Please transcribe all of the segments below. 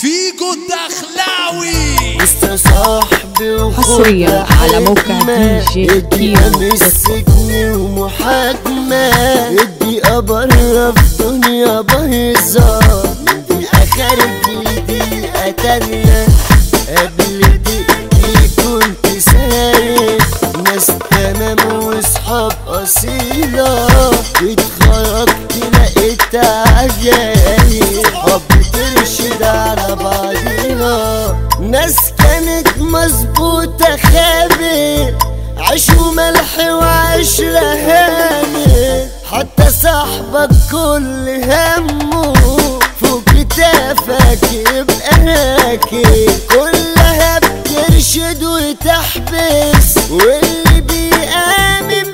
فيجو الدخلاوي لسه صاحبي حصريا على موقع دي جي كيمو مسكني ومحاكمة ادي ابرة في دنيا بايظة من دي اخر دي قتلنا قبل دقيقتي كنت سارق ناس تمام واصحاب اصيلة اتخرجت لقيت عجايب حب ترشد على بعضيها ناس كانت مظبوطة خابر عيش وملح وعشرة هاني حتى صاحبك كل همه فوق كتافك يبقى راكب كلها بترشد وتحبس واللي بيآمن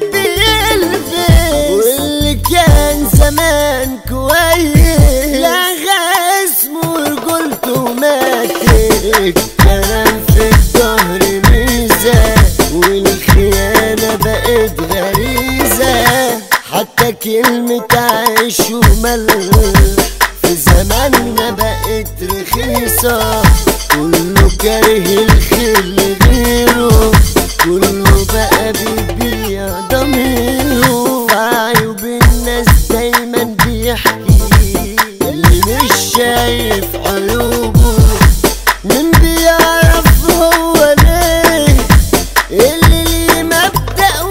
بيلبس واللي كان زمان كويس لغى اسمه ورجولته ماتت الكلام في الظهر ميزة والخيانة بقت غريزة حتى كلمة عيش وملح في زماننا بقت رخيصة كله كاره الخير لغيره كله بقى بيبيع ضميره عيوب الناس دايما بيحكي اللي مش شايف عيوبه مين بيعرف هو ليه اللي ليه مبدأ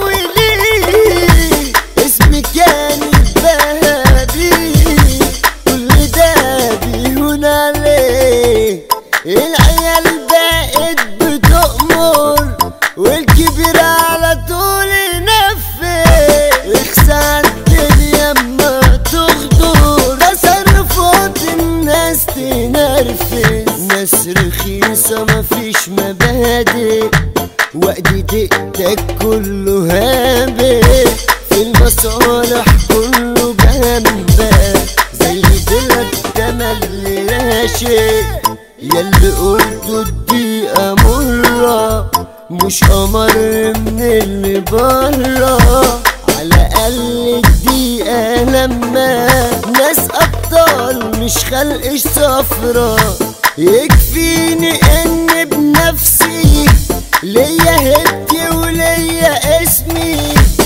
وليه اسمي كان يتباهى بيه كل ده بيهون عليه العيال بقت بتؤمر والكبير على طول ينفذ اخسى الدنيا اما تغدر تصرفات الناس تنرفز ناس رخيصة مفيش مبادئ وقت دقتك كله هابط في المصالح كله جنبك زي بلد تملي راشق ياللي قلته الدقيقة مرة مش أمر من اللي برا على الأقل الدقيقة لما ناس أبطال مش خلقش صفرا يكفيني إن بنفسي ليا هدي وليا اسمي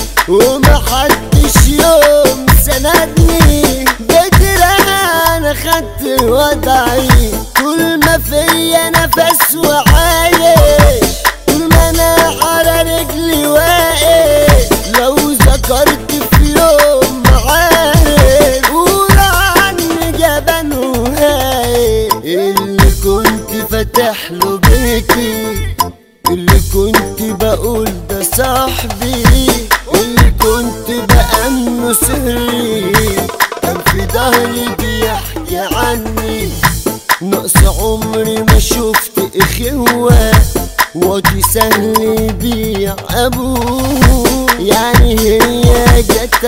ومحدش يوم سندني بدري أنا خدت وضعي طول ما فيا نفس وعايش طول ما أنا على رجلي واقف لو ذكرت في يوم معاهد قول عني جبان وهايب اللي كنت فاتح له بيتي اللي كنت بقول ده صاحبي اللي كنت بأمنه سري كان في ظهري بيحكي عني نقص عمري ما شفت اخوة واطي سهل يبيع ابوه يعني هي جت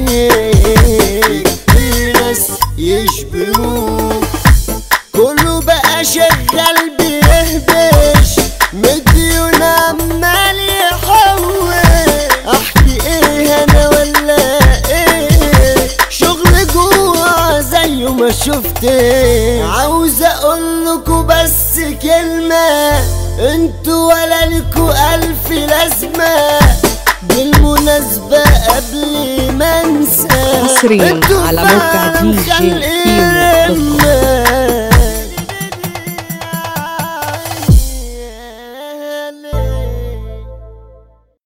عليك في ناس يشبهوه كله بقى شغال بيهبش مديون عمال يحول احكي ايه انا ولا ايه شغل جوه زي ما شفت عاوز اقولكوا بس كلمة انتوا ولا لكوا الف لازمة بالمناسبة قبل ما انسى حصريا على موقع دي جي كيمو